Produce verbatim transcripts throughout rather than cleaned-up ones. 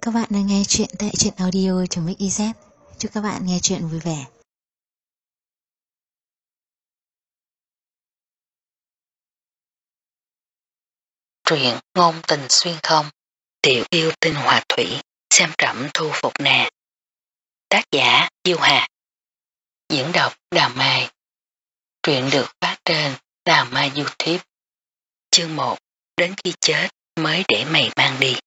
các bạn đang nghe chuyện tại truyện audio.mix.iz. Chúc các bạn nghe chuyện vui vẻ. Truyện ngôn tình xuyên không, tiểu yêu tinh hòa thủy, xem trẫm thu phục nè. Tác giả Diêu Hà. Diễn đọc Đào Mai. Truyện được phát trên Đào Mai YouTube. Chương một. Đến khi chết mới để mày mang đi.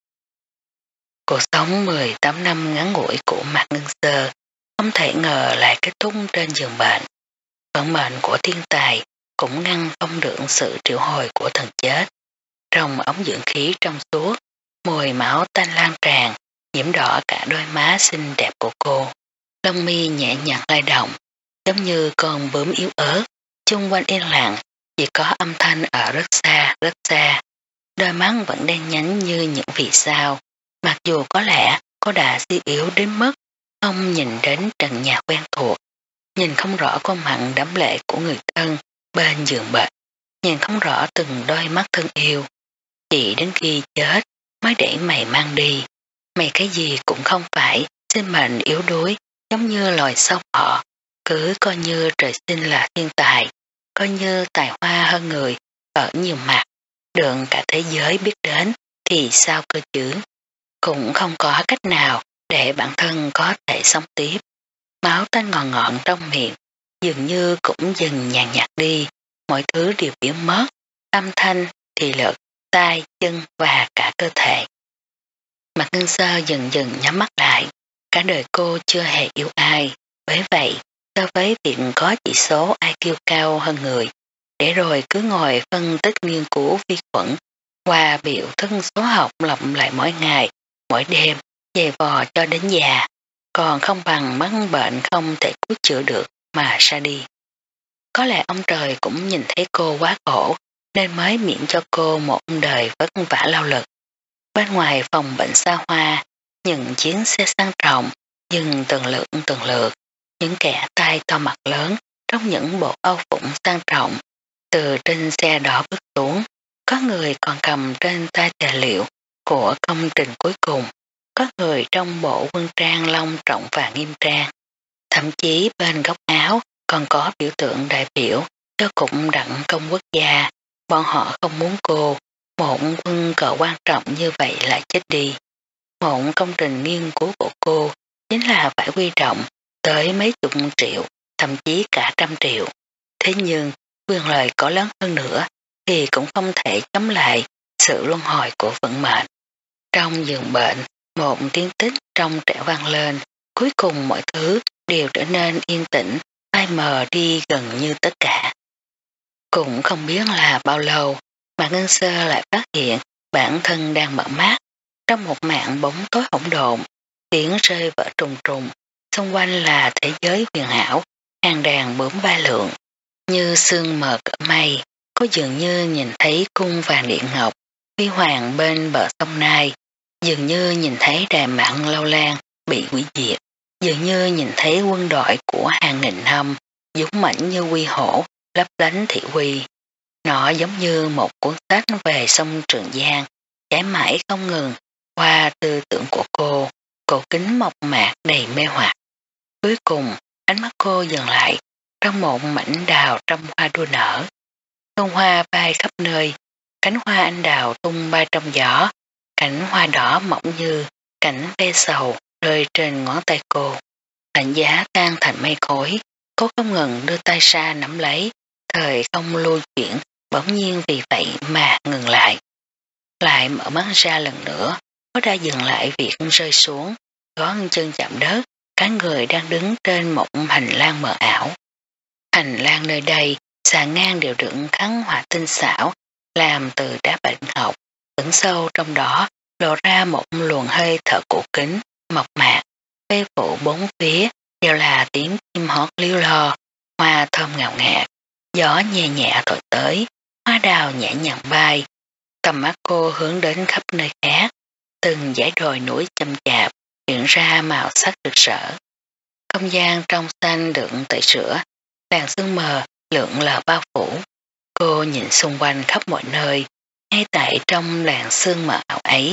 Cuộc sống mười tám năm ngắn ngủi của Mạc Ngân Sơ không thể ngờ lại kết thúc trên giường bệnh. Vận mệnh của thiên tài cũng ngăn không được sự triệu hồi của thần chết. Trong ống dưỡng khí trong suốt, mùi máu tanh lan tràn, nhiễm đỏ cả đôi má xinh đẹp của cô. Lông mi nhẹ nhàng lay động, giống như con bướm yếu ớt, chung quanh yên lặng, chỉ có âm thanh ở rất xa, rất xa. Đôi mắt vẫn đen nhánh như những vì sao, mặc dù có lẽ cô đã suy yếu đến mức không nhìn đến trần nhà quen thuộc, nhìn không rõ khuôn mặt đẫm lệ của người thân bên giường bệnh, nhìn không rõ từng đôi mắt thân yêu. Chỉ đến khi chết mới để mày mang đi. Mày cái gì cũng không phải, sinh mệnh yếu đuối, giống như loài sâu họ. Cứ coi như trời sinh là thiên tài, coi như tài hoa hơn người ở nhiều mặt, được cả thế giới biết đến thì sao cơ chứ. Cũng không có cách nào để bản thân có thể sống tiếp. Máu tanh ngọn ngọn trong miệng dường như cũng dần nhàn nhạt đi, mọi thứ đều biến mất, âm thanh, thị lực, tay, chân và cả cơ thể. Mạc Ngân Sơ dần dần nhắm mắt lại, cả đời cô chưa hề yêu ai, bởi vậy so với việc có chỉ số i kiu cao hơn người, để rồi cứ ngồi phân tích nghiên cứu vi khuẩn, qua biểu thức số học lặp lại mỗi ngày, mỗi đêm, dày vò cho đến già, còn không bằng mắc bệnh không thể cứu chữa được mà ra đi. Có lẽ ông trời cũng nhìn thấy cô quá khổ, nên mới miễn cho cô một đời vất vả lao lực. Bên ngoài phòng bệnh xa hoa, những chuyến xe sang trọng, dừng từng lượt từng lượt, những kẻ tay to mặt lớn trong những bộ âu phụng sang trọng, từ trên xe đỏ bước xuống, có người còn cầm trên tay tài liệu của công trình cuối cùng, có người trong bộ quân trang long trọng và nghiêm trang, thậm chí bên góc áo còn có biểu tượng đại biểu cho cục đặng công quốc gia. Bọn họ không muốn cô, một quân cờ quan trọng như vậy lại chết đi. Một công trình nghiên cứu của cô chính là phải huy động tới mấy chục triệu, thậm chí cả trăm triệu. Thế nhưng, quyền lợi có lớn hơn nữa thì cũng không thể chống lại sự luân hồi của vận mệnh. Trong giường bệnh, một tiếng tích trong trẻo vang lên, cuối cùng mọi thứ đều trở nên yên tĩnh, phai mờ đi gần như tất cả. Cũng không biết là bao lâu, Mạc Ngân Sơ lại phát hiện bản thân đang mở mắt trong một mảng bóng tối hỗn độn, tiếng rơi vỡ trùng trùng, xung quanh là thế giới huyền ảo, hàng đàn bướm bay lượn, như sương mờ cỡ mây. Có dường như nhìn thấy cung vàng điện ngọc huy hoàng bên bờ sông Nai, dường như nhìn thấy đài mặn lâu lan bị hủy diệt, dường như nhìn thấy quân đội của hàng nghìn năm dũng mãnh như quy hổ lấp lánh thị uy. Nó giống như một cuốn sách về sông Trường Giang, chảy mãi không ngừng qua tư tưởng của cô, cổ kính mộc mạc đầy mê hoặc. Cuối cùng, ánh mắt cô dừng lại trong một mảnh đào trong hoa đua nở. Bông hoa bay khắp nơi, cánh hoa anh đào tung bay trong gió, cánh hoa đỏ mỏng như cảnh ve sầu rơi trên ngón tay cô. Lạnh giá tan thành mây khói, cô không ngừng đưa tay ra nắm lấy, thời không lưu chuyển, bỗng nhiên vì vậy mà ngừng lại. Lại mở mắt ra lần nữa, có đã dừng lại việc rơi xuống, ngón chân chạm đất, cả người đang đứng trên một hành lang mờ ảo. Hành lang nơi đây, xà ngang đều đựng khắc họa tinh xảo, làm từ đá bạch ngọc, ẩn sâu trong đó lộ ra một luồng hơi thở cổ kính, mộc mạc, phê phủ bốn phía đều là tiếng chim hót líu lo, hoa thơm ngào ngạt, gió nhẹ nhẹ thổi tới, hoa đào nhẹ nhàng bay. Tầm mắt cô hướng đến khắp nơi khác, từng dãy đồi núi châm chạp hiện ra màu sắc rực rỡ. Không gian trong xanh đựng tẩy sữa, làn sương mờ lượn lờ bao phủ. Cô nhìn xung quanh khắp mọi nơi, ngay tại trong làn sương mờ ảo ấy,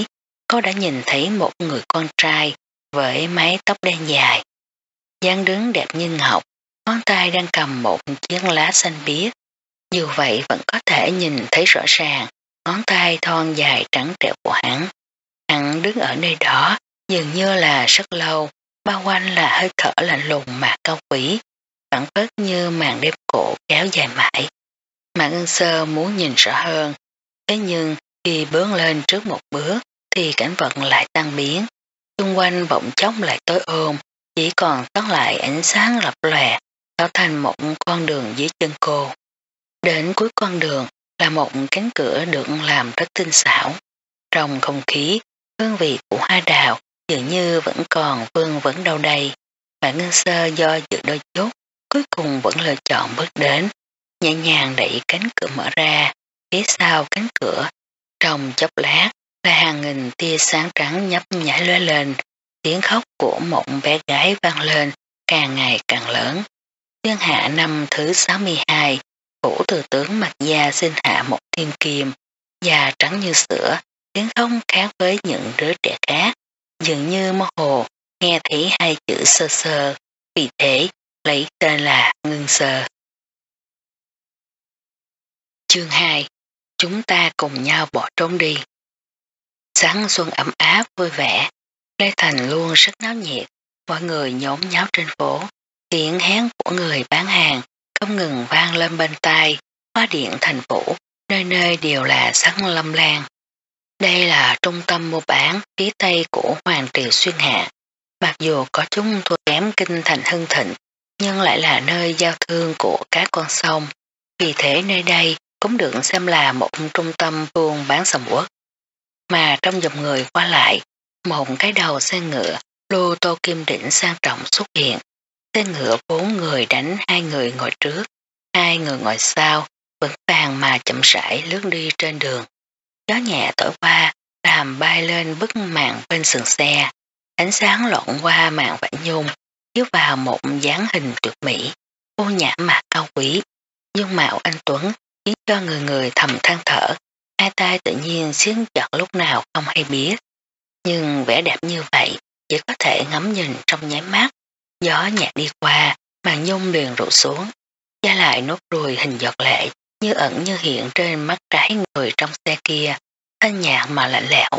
cô đã nhìn thấy một người con trai với mái tóc đen dài. Dáng đứng đẹp như ngọc, ngón tay đang cầm một chiếc lá xanh biếc. Dù vậy vẫn có thể nhìn thấy rõ ràng ngón tay thon dài trắng trẻo của hắn. Hắn đứng ở nơi đó dường như là rất lâu, bao quanh là hơi thở lạnh lùng mà cao quý, phản phất như màn đêm cổ kéo dài mãi. Mạc Ngân Sơ muốn nhìn rõ hơn, thế nhưng khi bước lên trước một bước thì cảnh vật lại tan biến. Xung quanh bỗng chốc lại tối ôm, chỉ còn sót lại ánh sáng lập lòe, tạo thành một con đường dưới chân cô. Đến cuối con đường là một cánh cửa được làm rất tinh xảo. Trong không khí, hương vị của hoa đào dường như vẫn còn vương vấn đâu đây. Mạc Ngân Sơ do dự đôi chút, cuối cùng vẫn lựa chọn bước đến, nhẹ nhàng đẩy cánh cửa mở ra. Phía sau cánh cửa, trong chốc lát là hàng nghìn tia sáng trắng nhấp nhảy lóe lên, tiếng khóc của một bé gái vang lên càng ngày càng lớn. Thiên hạ năm thứ sáu mươi hai, phủ từ tướng mặt da xin hạ một thiên kim, da trắng như sữa, tiếng khóc khác với những đứa trẻ khác, dường như mơ hồ nghe thấy hai chữ sơ sơ, vì thế lấy tên là Ngân Sơ. Chương hai. Chúng ta cùng nhau bỏ trốn đi. Sáng xuân ấm áp vui vẻ, Lê Thành luôn rất náo nhiệt, mọi người nhốn nháo trên phố, tiếng hén của người bán hàng không ngừng vang lên bên tai. Hoa điện thành phủ, nơi nơi đều là sáng lâm lan. Đây là trung tâm mua bán phía tây của Hoàng triều Xuyên Hạ. Mặc dù có chúng thua kém kinh thành hưng thịnh, nhưng lại là nơi giao thương của các con sông. Vì thế nơi đây cũng được xem là một trung tâm buôn bán sầm uất. Mà trong dòng người qua lại, một cái đầu xe ngựa lô tô kim đỉnh sang trọng xuất hiện. Xe ngựa bốn người đánh hai người ngồi trước, hai người ngồi sau, vững vàng mà chậm rãi lướt đi trên đường. Gió nhẹ thổi qua, làm bay lên bức màn bên sườn xe. Ánh sáng lộn qua màn vải nhung, chiếu vào một dáng hình tuyệt mỹ, vô nhã mà cao quý. Dung mạo anh Tuấn khiến cho người người thầm than thở, hai tay tự nhiên siết chặt lúc nào không hay biết. Nhưng vẻ đẹp như vậy chỉ có thể ngắm nhìn trong nháy mắt. Gió nhẹ đi qua, màn nhung liền rủ xuống, da lại nốt ruồi hình giọt lệ, như ẩn như hiện trên mắt trái người trong xe kia, thanh nhạt mà lạnh lẽo.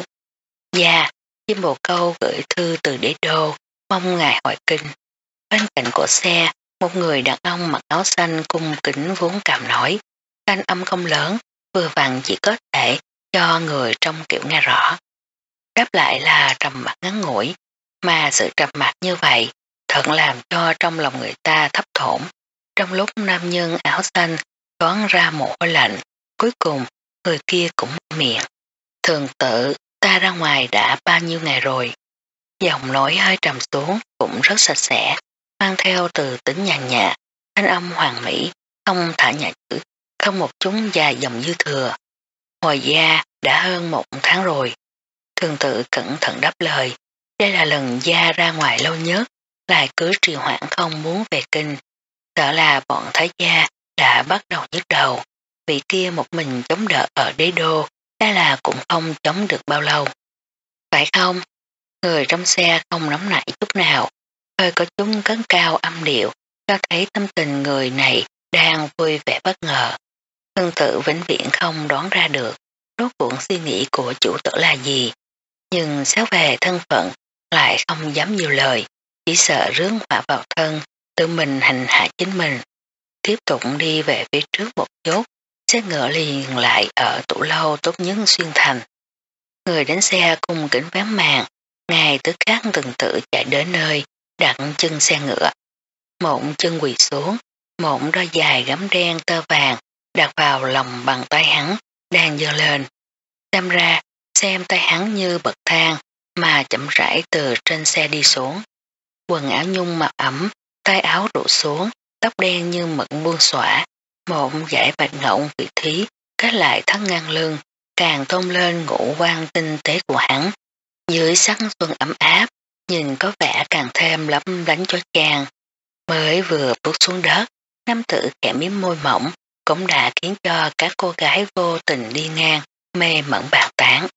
Dạ, chim bồ câu gửi thư từ đế đô, mong ngài hỏi kinh. Bên cạnh cổ xe, một người đàn ông mặc áo xanh cung kính vốn cảm nói, thanh âm không lớn, vừa vặn chỉ có thể cho người trong kiểu nghe rõ. Đáp lại là trầm mặc ngắn ngủi, mà sự trầm mặc như vậy thật làm cho trong lòng người ta thấp thỏm. Trong lúc nam nhân áo xanh toán ra mồ hôi lạnh, cuối cùng người kia cũng mở miệng. Thường tự, ta ra ngoài đã bao nhiêu ngày rồi. Giọng nói hơi trầm xuống, cũng rất sạch sẽ, mang theo từ tính nhàn nhạt, thanh âm hoàng mỹ, không thả nhạc chữ, không một chúng dài dòng dư thừa. Hồi gia đã hơn một tháng rồi. Thường tự cẩn thận đáp lời, đây là lần gia ra ngoài lâu nhất, lại cứ trì hoãn không muốn về kinh. Sợ là bọn thái gia đã bắt đầu nhức đầu, vị kia một mình chống đỡ ở đế đô, đây là cũng không chống được bao lâu. Phải không? Người trong xe không nóng nảy chút nào, hơi có chúng cấn cao âm điệu, cho thấy tâm tình người này đang vui vẻ bất ngờ. Tương tự vĩnh viễn không đoán ra được, rốt cuộc suy nghĩ của chủ tử là gì, nhưng xét về thân phận lại không dám nhiều lời, chỉ sợ rước họa vào thân, tự mình hành hạ chính mình. Tiếp tục đi về phía trước một chút, xe ngựa liền lại ở tủ lâu tốt nhất xuyên thành. Người đánh xe cùng kính ván màn, ngài tức khắc từng tự chạy đến nơi, đặt chân xe ngựa. Một chân quỳ xuống, một đôi dài gấm đen tơ vàng đặt vào lòng bàn tay hắn, đang dơ lên. Xem ra, xem tay hắn như bậc thang mà chậm rãi từ trên xe đi xuống. Quần áo nhung mặc ẩm, tay áo rủ xuống, tóc đen như mận buông xõa, một dải bạch ngộng vị thí kết lại thắt ngang lưng, càng tôn lên ngũ quan tinh tế của hắn. Dưới sắc xuân ấm áp, nhìn có vẻ càng thêm lấp lánh cho chàng. Mới vừa bước xuống đất, nam tử khẽ miếm môi mỏng, cũng đã khiến cho các cô gái vô tình đi ngang, mê mẩn bạc tán.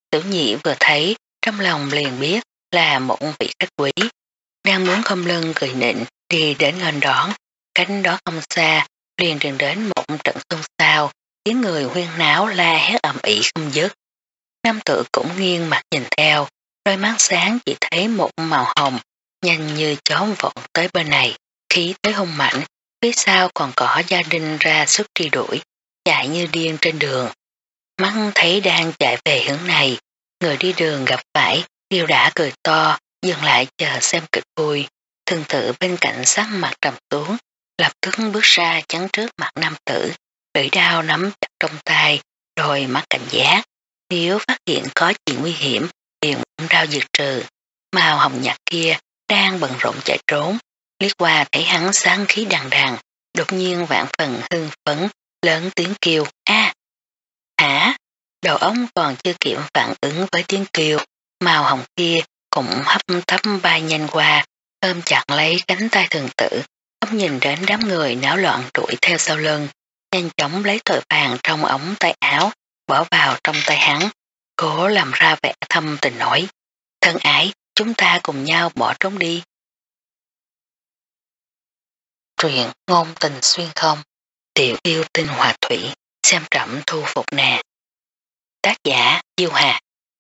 Tiểu nhị vừa thấy, trong lòng liền biết là một vị khách quý. Đang muốn không lưng cười nịnh đi đến nghênh đón, cánh đó không xa, liền truyền đến một trận xôn xao, tiếng người huyên náo la hét ầm ĩ không dứt. Nam tử cũng nghiêng mặt nhìn theo, đôi mắt sáng chỉ thấy một màu hồng, nhanh như chó vọt tới bên này, khí tới hung mạnh, phía sau còn có gia đình ra sức truy đuổi, chạy như điên trên đường. Mắt thấy đang chạy về hướng này, người đi đường gặp phải, đều đã cười to, dừng lại chờ xem kịch vui. Thường tự bên cạnh sắc mặt trầm xuống, lập tức bước ra chắn trước mặt nam tử, lưỡi đao nắm chặt trong tay, đôi mắt cảnh giác. Nếu phát hiện có chuyện nguy hiểm, liền đao diệt trừ. Màu hồng nhạt kia đang bận rộn chạy trốn, liếc qua thấy hắn sáng khí đằng đằng, đột nhiên vạn phần hưng phấn, lớn tiếng kêu, a hả? Đầu ống còn chưa kịp phản ứng với tiếng kêu, màu hồng kia cũng hấp tấp bay nhanh qua, ôm chặt lấy cánh tay thường tử, không nhìn đến đám người náo loạn đuổi theo sau lưng, nhanh chóng lấy tờ vàng trong ống tay áo, bỏ vào trong tay hắn, cố làm ra vẻ thâm tình nổi. Thân ái, chúng ta cùng nhau bỏ trốn đi. Truyện ngôn tình xuyên không, tiểu yêu tinh hòa thủy, xem trẩm thu phục nè. Tác giả Diêu Hà.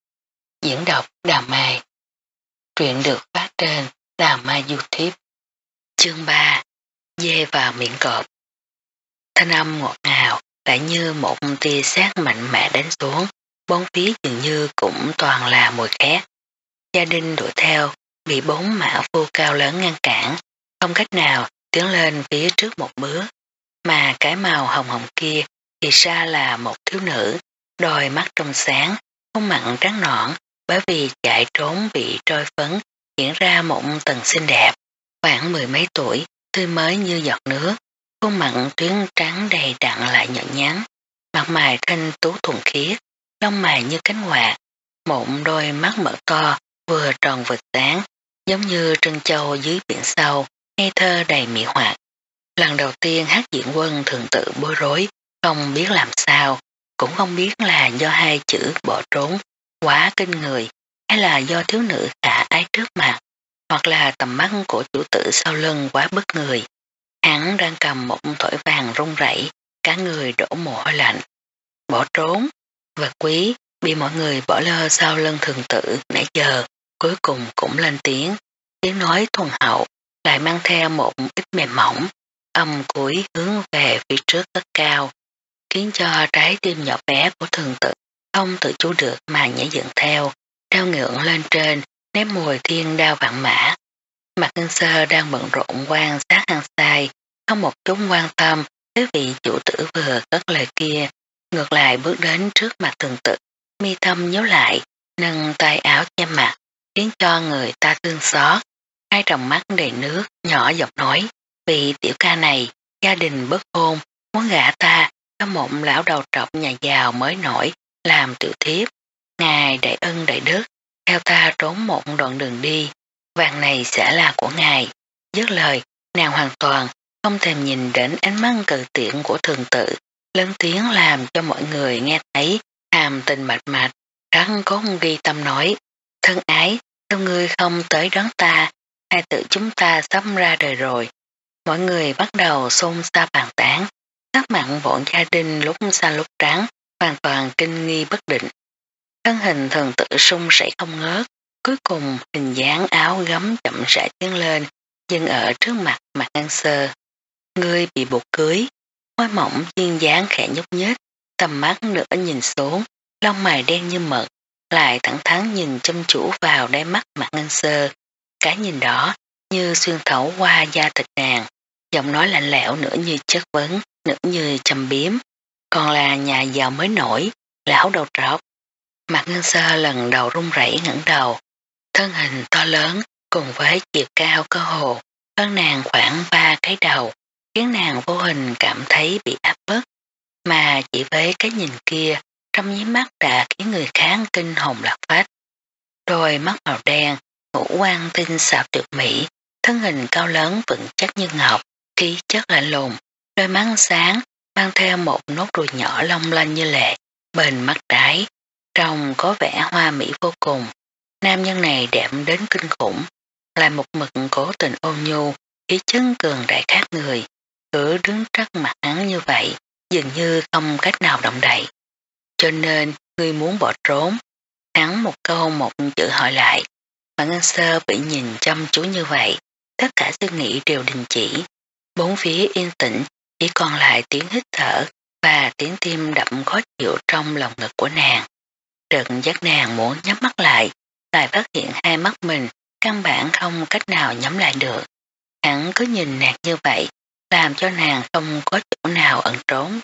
Diễn đọc Đào Mai. Truyện được phát trên Đào Mai YouTube. Chương ba. Dê vào miệng cọp. Thanh âm ngọt ngào, lại như một tia sét mạnh mẽ đánh xuống, bốn phía dường như cũng toàn là mùi khét. Gia đình đuổi theo, bị bốn mã phu cao lớn ngăn cản, không cách nào tiến lên phía trước một bước, mà cái màu hồng hồng kia thì ra là một thiếu nữ, đôi mắt trong sáng, khuôn mặt trắng nõn, bởi vì chạy trốn bị trôi phấn, hiện ra một tầng xinh đẹp, khoảng mười mấy tuổi, tươi mới như giọt nước, khuôn mặt tuyến trắng đầy đặn lại nhợn nhắn, mặt mày thanh tú thuần khiết, lông mày như cánh quạt, một đôi mắt mở to, vừa tròn vừa sáng, giống như trân châu dưới biển sâu, ngây thơ đầy mị hoặc. Lần đầu tiên hát diễn quân thường tự bối rối, không biết làm sao, cũng không biết là do hai chữ bỏ trốn quá kinh người, hay là do thiếu nữ khả ái trước mặt, hoặc là tầm mắt của chủ tử sau lưng quá bất người. Hắn đang cầm một thỏi vàng rung rẩy, cả người đổ mồ hôi lạnh. Bỏ trốn, vật quý, bị mọi người bỏ lơ sau lưng thường tử nãy giờ, cuối cùng cũng lên tiếng, tiếng nói thuần hậu, lại mang theo một ít mềm mỏng, âm cuối hướng về phía trước rất cao, khiến cho trái tim nhỏ bé của thường tử không tự chủ được mà nhảy dựng theo, đao ngưỡng lên trên, ném mùi thiên đao vạn mã. Mặt Ngân Sơ đang bận rộn quan sát hăng sai, không một chút quan tâm tới vị chủ tử vừa cất lời kia, ngược lại bước đến trước mặt thường tử, mi tâm nhớ lại, nâng tay áo che mặt, khiến cho người ta thương xót. Hai tròng mắt đầy nước, nhỏ giọng nói, vị tiểu ca này, gia đình bất hôn, muốn gả ta, có một lão đầu trọc nhà giàu mới nổi, làm tiểu thiếp. Ngài đại ân đại đức, theo ta trốn một đoạn đường đi, vàng này sẽ là của ngài. Dứt lời, nàng hoàn toàn không thèm nhìn đến ánh mắt cự tiện của thường tự, lớn tiếng làm cho mọi người nghe thấy, hàm tình mạch mạch, rắn có ghi tâm nói, thân ái, sao ngươi không tới đón ta, hai tự chúng ta sắp ra đời rồi. Mọi người bắt đầu xôn xao bàn tán, sắc mặn bọn gia đình lúc xanh lúc trắng, hoàn toàn kinh nghi bất định. Thân hình thường tự sung sẩy không ngớt, cuối cùng hình dáng áo gấm chậm rãi tiến lên, dừng ở trước mặt Mạc Ngân Sơ. Ngươi bị buộc cưới, môi mỏng duyên dáng khẽ nhúc nhích, tầm mắt nửa nhìn xuống, lông mày đen như mực, lại thẳng thắn nhìn chăm chú vào đáy mắt Mạc Ngân Sơ. Cái nhìn đó như xuyên thấu qua da thịt nàng, giọng nói lạnh lẽo nửa như chất vấn, nửa như châm biếm, còn là nhà giàu mới nổi, lão đầu trọc. Mạc Ngân Sơ lần đầu run rẩy ngẩng đầu, thân hình to lớn cùng với chiều cao cơ hồ hơn nàng khoảng ba cái đầu, khiến nàng vô hình cảm thấy bị áp bức, mà chỉ với cái nhìn kia trong nháy mắt đã khiến người khác kinh hồn lạc phách. Đôi mắt màu đen, ngũ quan tinh xảo tuyệt mỹ, thân hình cao lớn vững chắc như ngọc, khí chất lạnh lùng, đôi mắt sáng mang theo một nốt ruồi nhỏ long lanh như lệ, bên mắt trái, trông có vẻ hoa mỹ vô cùng. Nam nhân này đẹp đến kinh khủng, lại một mực cố tình ôn nhu, ý chân cường đại khác người, cứ đứng trước mặt hắn như vậy, dường như không cách nào động đậy. Cho nên, ngươi muốn bỏ trốn. Hắn một câu một chữ hỏi lại. Mạc Ngân Sơ bị nhìn chăm chú như vậy, tất cả suy nghĩ đều đình chỉ. Bốn phía yên tĩnh, chỉ còn lại tiếng hít thở và tiếng tim đậm khó chịu trong lòng ngực của nàng. Trận giác nàng muốn nhắm mắt lại, lại phát hiện hai mắt mình căn bản không cách nào nhắm lại được. Hắn cứ nhìn nàng như vậy, làm cho nàng không có chỗ nào ẩn trốn.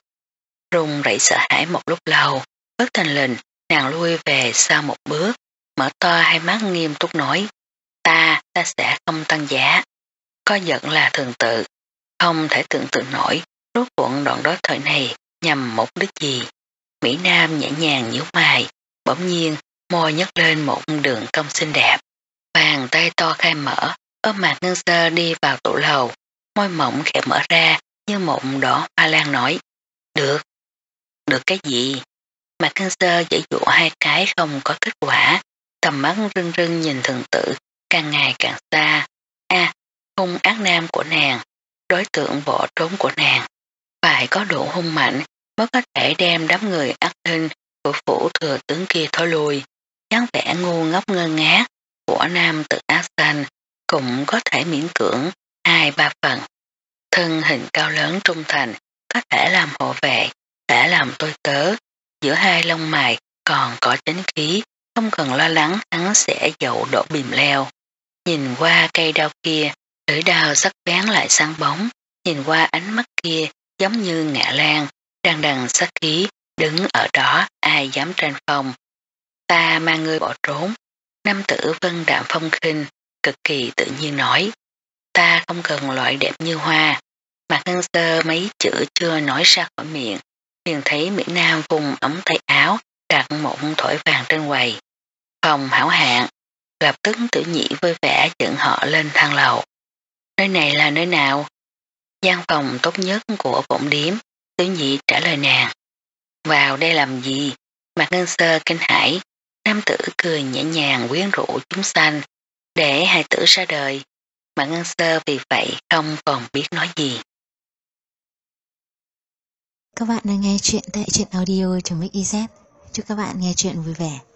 Run rẩy sợ hãi một lúc lâu, bất thành lình, nàng lui về sau một bước, mở to hai mắt nghiêm túc nói, ta, ta sẽ không tăng giá. Có giận là thường tự, không thể tưởng tượng nổi, rốt cuộn đoạn đối thoại này nhằm mục đích gì. Mỹ Nam nhẹ nhàng nhíu mày, bỗng nhiên môi nhấc lên một đường cong xinh đẹp. Bàn tay to khai mở, ôm Mạc Ngân Sơ đi vào tủ lầu, môi mỏng khẽ mở ra như một đỏ hoa lan nói, được. Được cái gì? Mạc Ngân Sơ giải dụ hai cái không có kết quả, tầm mắt rưng rưng nhìn thường tử, càng ngày càng xa. A, à, hung ác nam của nàng, đối tượng bỏ trốn của nàng, phải có độ hung mạnh mới có thể đem đám người ác linh của phủ thừa tướng kia thối lui. Dáng vẻ ngu ngốc ngơ ngác của nam tự ác xanh cũng có thể miễn cưỡng hai ba phần. Thân hình cao lớn trung thành, có thể làm hộ vệ, đã làm tôi tớ, giữa hai lông mày còn có chánh khí, không cần lo lắng hắn sẽ dậu đổ bìm leo. Nhìn qua cây đao kia, lưỡi đao sắc bén lại sáng bóng, nhìn qua ánh mắt kia giống như ngạ lan, đang đằng sát khí, đứng ở đó ai dám tranh phong. Ta mang ngươi bỏ trốn. Nam tử vân đạm phong khinh, cực kỳ tự nhiên nói, ta không cần loại đẹp như hoa. Mạc Ngân Sơ mấy chữ chưa nói ra khỏi miệng, liền thấy Mỹ Nam vùng ống tay áo đặt một thỏi vàng trên quầy. Phòng hảo hạng, lập tức Tử Nhĩ vui vẻ dẫn họ lên thang lầu. Nơi này là nơi nào? Gian phòng tốt nhất của bổn điếm, Tử Nhĩ trả lời nàng. Vào đây làm gì? Mạc Ngân Sơ kinh hãi. Nam tử cười nhẹ nhàng quyến rũ chúng sanh, để hài tử ra đời. Mạc Ngân Sơ vì vậy không còn biết nói gì. Các bạn đang nghe chuyện tại truyện audio.mix.iz. Chúc các bạn nghe chuyện vui vẻ.